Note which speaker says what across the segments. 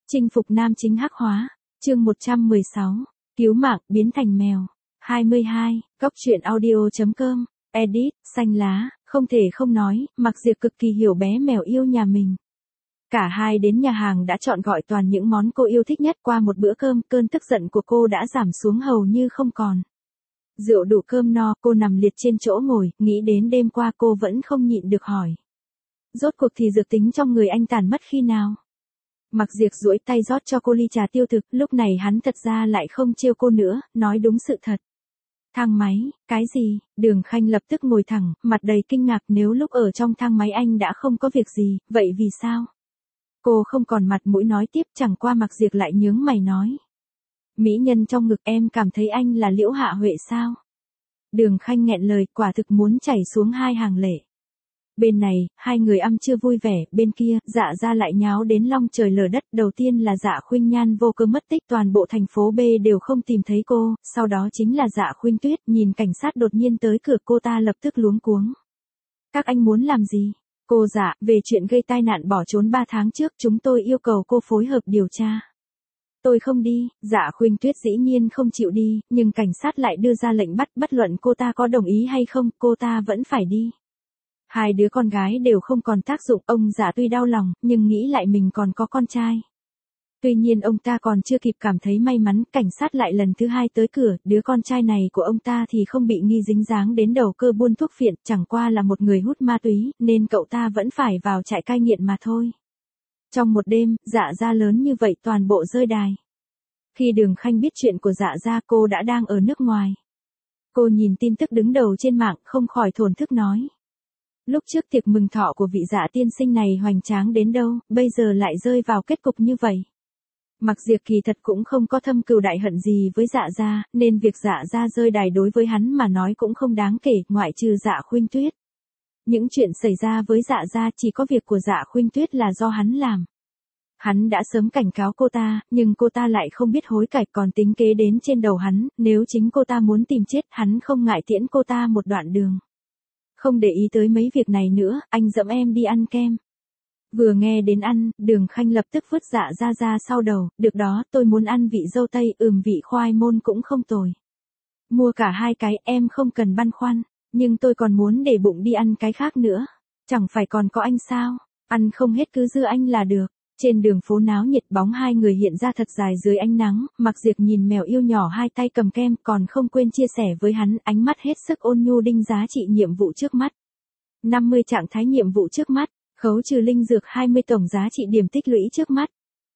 Speaker 1: Chinh phục nam chính hắc hóa. Chương 116. Cứu mạng biến thành mèo. 22. Góc truyện audio.com. Edit. Xanh lá. Không thể không nói, Mặc Diệp cực kỳ hiểu bé mèo yêu nhà mình. Cả hai đến nhà hàng đã chọn gọi toàn những món cô yêu thích nhất. Qua một bữa cơm, cơn tức giận của cô đã giảm xuống hầu như không còn. Rượu đủ cơm no, cô nằm liệt trên chỗ ngồi, nghĩ đến đêm qua cô vẫn không nhịn được hỏi. Rốt cuộc thì dược tính trong người anh tàn mất khi nào? Mặc Diệp duỗi tay rót cho cô ly trà tiêu thực, lúc này hắn thật ra lại không trêu cô nữa, nói đúng sự thật. Thang máy, cái gì? Đường Khanh lập tức ngồi thẳng, mặt đầy kinh ngạc, nếu lúc ở trong thang máy anh đã không có việc gì, vậy vì sao? Cô không còn mặt mũi nói tiếp, chẳng qua Mặc Diệp lại nhướng mày nói. Mỹ nhân trong ngực, em cảm thấy anh là Liễu Hạ Huệ sao? Đường Khanh nghẹn lời, quả thực muốn chảy xuống hai hàng lệ. Bên này, hai người ăn chưa vui vẻ, bên kia, Dạ Gia lại nháo đến long trời lở đất. Đầu tiên là Dạ Khuynh Nhan vô cơ mất tích, toàn bộ thành phố B đều không tìm thấy cô, sau đó chính là Dạ Khuynh Tuyết, nhìn cảnh sát đột nhiên tới cửa cô ta lập tức luống cuống. Các anh muốn làm gì? Cô Dạ, về chuyện gây tai nạn bỏ trốn 3 tháng trước, chúng tôi yêu cầu cô phối hợp điều tra. Tôi không đi. Dạ Khuynh Tuyết dĩ nhiên không chịu đi, nhưng cảnh sát lại đưa ra lệnh bắt, bất luận cô ta có đồng ý hay không, cô ta vẫn phải đi. Hai đứa con gái đều không còn tác dụng, ông Dạ tuy đau lòng, nhưng nghĩ lại mình còn có con trai. Tuy nhiên ông ta còn chưa kịp cảm thấy may mắn, cảnh sát lại lần thứ hai tới cửa, đứa con trai này của ông ta thì không bị nghi dính dáng đến đầu cơ buôn thuốc phiện, chẳng qua là một người hút ma túy, nên cậu ta vẫn phải vào trại cai nghiện mà thôi. Trong một đêm, Dạ Gia lớn như vậy toàn bộ rơi đài. Khi Đường Khanh biết chuyện của Dạ Gia, cô đã đang ở nước ngoài. Cô nhìn tin tức đứng đầu trên mạng, không khỏi thổn thức nói. Lúc trước tiệc mừng thọ của vị Dạ tiên sinh này hoành tráng đến đâu, bây giờ lại rơi vào kết cục như vậy. Mặc Diệp kỳ thật cũng không có thâm cừu đại hận gì với Dạ Gia, nên việc Dạ Gia rơi đài đối với hắn mà nói cũng không đáng kể, ngoại trừ Dạ Khuynh Tuyết. Những chuyện xảy ra với Dạ Gia chỉ có việc của Dạ Khuynh Tuyết là do hắn làm. Hắn đã sớm cảnh cáo cô ta, nhưng cô ta lại không biết hối cải, còn tính kế đến trên đầu hắn, nếu chính cô ta muốn tìm chết, hắn không ngại tiễn cô ta một đoạn đường. Không để ý tới mấy việc này nữa, anh dẫn em đi ăn kem. Vừa nghe đến ăn, Đường Khanh lập tức vứt Dạ Gia ra sau đầu, được đó, tôi muốn ăn vị dâu tây, vị khoai môn cũng không tồi. Mua cả hai cái, em không cần băn khoăn, nhưng tôi còn muốn để bụng đi ăn cái khác nữa. Chẳng phải còn có anh sao, ăn không hết cứ giữ anh là được. Trên đường phố náo nhiệt, bóng hai người hiện ra thật dài dưới ánh nắng, Mặc Diệp nhìn mèo yêu nhỏ hai tay cầm kem, còn không quên chia sẻ với hắn, ánh mắt hết sức ôn nhu đinh giá trị nhiệm vụ trước mắt. 50 trạng thái nhiệm vụ trước mắt, khấu trừ linh dược 20 tổng giá trị điểm tích lũy trước mắt.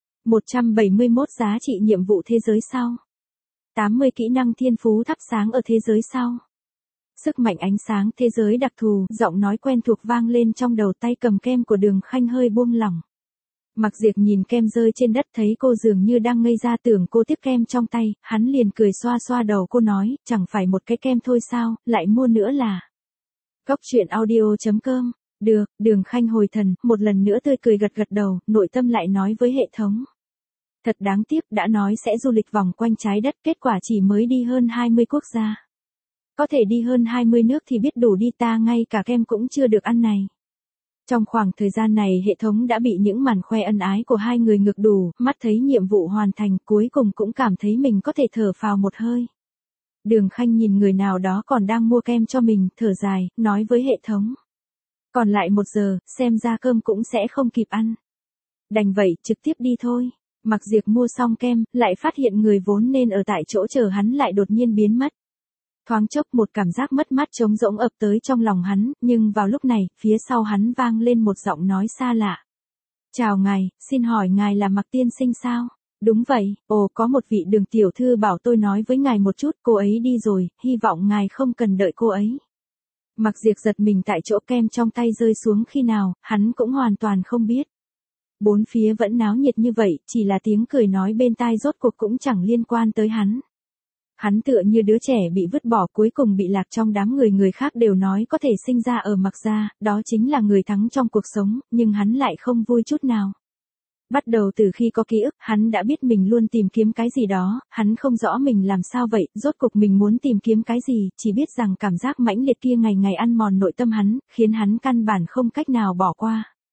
Speaker 1: 171 giá trị nhiệm vụ thế giới sau. 80 kỹ năng thiên phú thắp sáng ở thế giới sau. Sức mạnh ánh sáng thế giới đặc thù, giọng nói quen thuộc vang lên trong đầu, tay cầm kem của Đường Khanh hơi buông lỏng. Mặc Diệp nhìn kem rơi trên đất, thấy cô dường như đang ngây ra, tưởng cô tiếp kem trong tay, hắn liền cười xoa xoa đầu cô nói, chẳng phải một cái kem thôi sao, lại mua nữa là. Góc truyện audio.com. Được, Đường Khanh hồi thần, một lần nữa tươi cười gật gật đầu, nội tâm lại nói với hệ thống. Thật đáng tiếc, đã nói sẽ du lịch vòng quanh trái đất, kết quả chỉ mới đi hơn 20 quốc gia. Có thể đi hơn 20 nước thì biết đủ đi, ta ngay cả kem cũng chưa được ăn này. Trong khoảng thời gian này hệ thống đã bị những màn khoe ân ái của hai người ngược đủ, mắt thấy nhiệm vụ hoàn thành, cuối cùng cũng cảm thấy mình có thể thở phào một hơi. Đường Khanh nhìn người nào đó còn đang mua kem cho mình, thở dài, nói với hệ thống. Còn lại 1 giờ, xem ra cơm cũng sẽ không kịp ăn. Đành vậy, trực tiếp đi thôi. Mặc Diệp mua xong kem, lại phát hiện người vốn nên ở tại chỗ chờ hắn lại đột nhiên biến mất. Thoáng chốc một cảm giác mất mát trống rỗng ập tới trong lòng hắn, nhưng vào lúc này, phía sau hắn vang lên một giọng nói xa lạ. Chào ngài, xin hỏi ngài là Mặc tiên sinh sao? Đúng vậy, có một vị Đường tiểu thư bảo tôi nói với ngài một chút, cô ấy đi rồi, hy vọng ngài không cần đợi cô ấy. Mặc Diệp giật mình tại chỗ, kem trong tay rơi xuống khi nào, hắn cũng hoàn toàn không biết. Bốn phía vẫn náo nhiệt như vậy, chỉ là tiếng cười nói bên tai rốt cuộc cũng chẳng liên quan tới hắn. Hắn tựa như đứa trẻ bị vứt bỏ, cuối cùng bị lạc trong đám người, người khác đều nói có thể sinh ra ở Mặc gia, đó chính là người thắng trong cuộc sống, nhưng hắn lại không vui chút nào. Bắt đầu từ khi có ký ức, hắn đã biết mình luôn tìm kiếm cái gì đó, hắn không rõ mình làm sao vậy, rốt cuộc mình muốn tìm kiếm cái gì, chỉ biết rằng cảm giác mãnh liệt kia ngày ngày ăn mòn nội tâm hắn, khiến hắn căn bản không cách nào bỏ qua.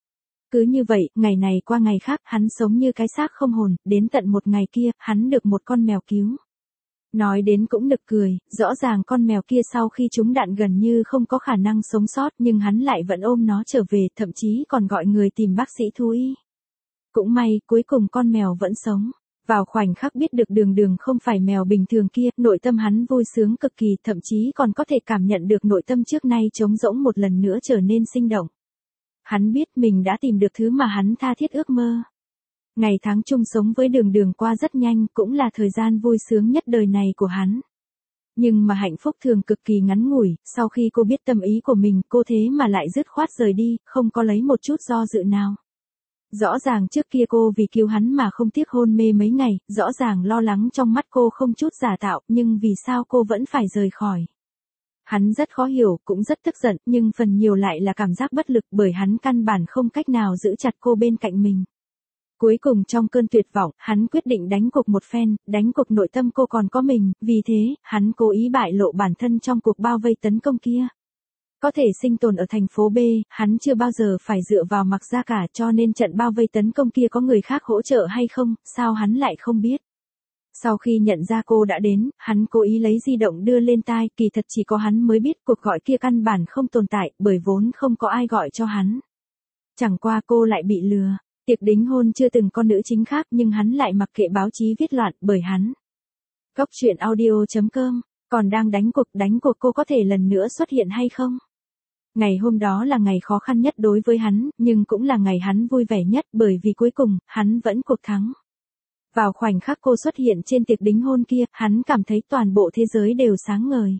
Speaker 1: Cứ như vậy, ngày này qua ngày khác, hắn sống như cái xác không hồn, đến tận một ngày kia, hắn được một con mèo cứu. Nói đến cũng nực cười, rõ ràng con mèo kia sau khi trúng đạn gần như không có khả năng sống sót nhưng hắn lại vẫn ôm nó trở về, thậm chí còn gọi người tìm bác sĩ thú y. Cũng may, cuối cùng con mèo vẫn sống. Vào khoảnh khắc biết được Đường Đường không phải mèo bình thường kia, nội tâm hắn vui sướng cực kỳ, thậm chí còn có thể cảm nhận được nội tâm trước nay trống rỗng một lần nữa trở nên sinh động. Hắn biết mình đã tìm được thứ mà hắn tha thiết ước mơ. Ngày tháng chung sống với Đường Đường qua rất nhanh, cũng là thời gian vui sướng nhất đời này của hắn. Nhưng mà hạnh phúc thường cực kỳ ngắn ngủi, sau khi cô biết tâm ý của mình, cô thế mà lại dứt khoát rời đi, không có lấy một chút do dự nào. Rõ ràng trước kia cô vì cứu hắn mà không tiếc hôn mê mấy ngày, rõ ràng lo lắng trong mắt cô không chút giả tạo, nhưng vì sao cô vẫn phải rời khỏi. Hắn rất khó hiểu, cũng rất tức giận, nhưng phần nhiều lại là cảm giác bất lực bởi hắn căn bản không cách nào giữ chặt cô bên cạnh mình. Cuối cùng trong cơn tuyệt vọng, hắn quyết định đánh cuộc một phen, đánh cuộc nội tâm cô còn có mình, vì thế, hắn cố ý bại lộ bản thân trong cuộc bao vây tấn công kia. Có thể sinh tồn ở thành phố B, hắn chưa bao giờ phải dựa vào Mặc Gia cả, cho nên trận bao vây tấn công kia có người khác hỗ trợ hay không, sao hắn lại không biết. Sau khi nhận ra cô đã đến, hắn cố ý lấy di động đưa lên tai, kỳ thật chỉ có hắn mới biết cuộc gọi kia căn bản không tồn tại, bởi vốn không có ai gọi cho hắn. Chẳng qua cô lại bị lừa. Tiệc đính hôn chưa từng có nữ chính khác nhưng hắn lại mặc kệ báo chí viết loạn bởi hắn. Góc truyện audio.com, còn đang đánh cuộc cô có thể lần nữa xuất hiện hay không? Ngày hôm đó là ngày khó khăn nhất đối với hắn, nhưng cũng là ngày hắn vui vẻ nhất bởi vì cuối cùng, hắn vẫn cuộc thắng. Vào khoảnh khắc cô xuất hiện trên tiệc đính hôn kia, hắn cảm thấy toàn bộ thế giới đều sáng ngời.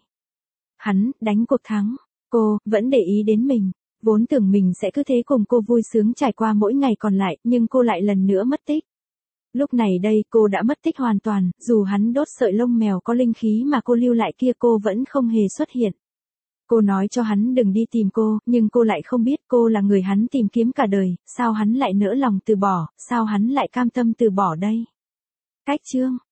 Speaker 1: Hắn, đánh cuộc thắng. Cô, vẫn để ý đến mình. Vốn tưởng mình sẽ cứ thế cùng cô vui sướng trải qua mỗi ngày còn lại, nhưng cô lại lần nữa mất tích. Lúc này đây cô đã mất tích hoàn toàn, dù hắn đốt sợi lông mèo có linh khí mà cô lưu lại kia cô vẫn không hề xuất hiện. Cô nói cho hắn đừng đi tìm cô, nhưng cô lại không biết cô là người hắn tìm kiếm cả đời, sao hắn lại nỡ lòng từ bỏ, sao hắn lại cam tâm từ bỏ đây. Cách chương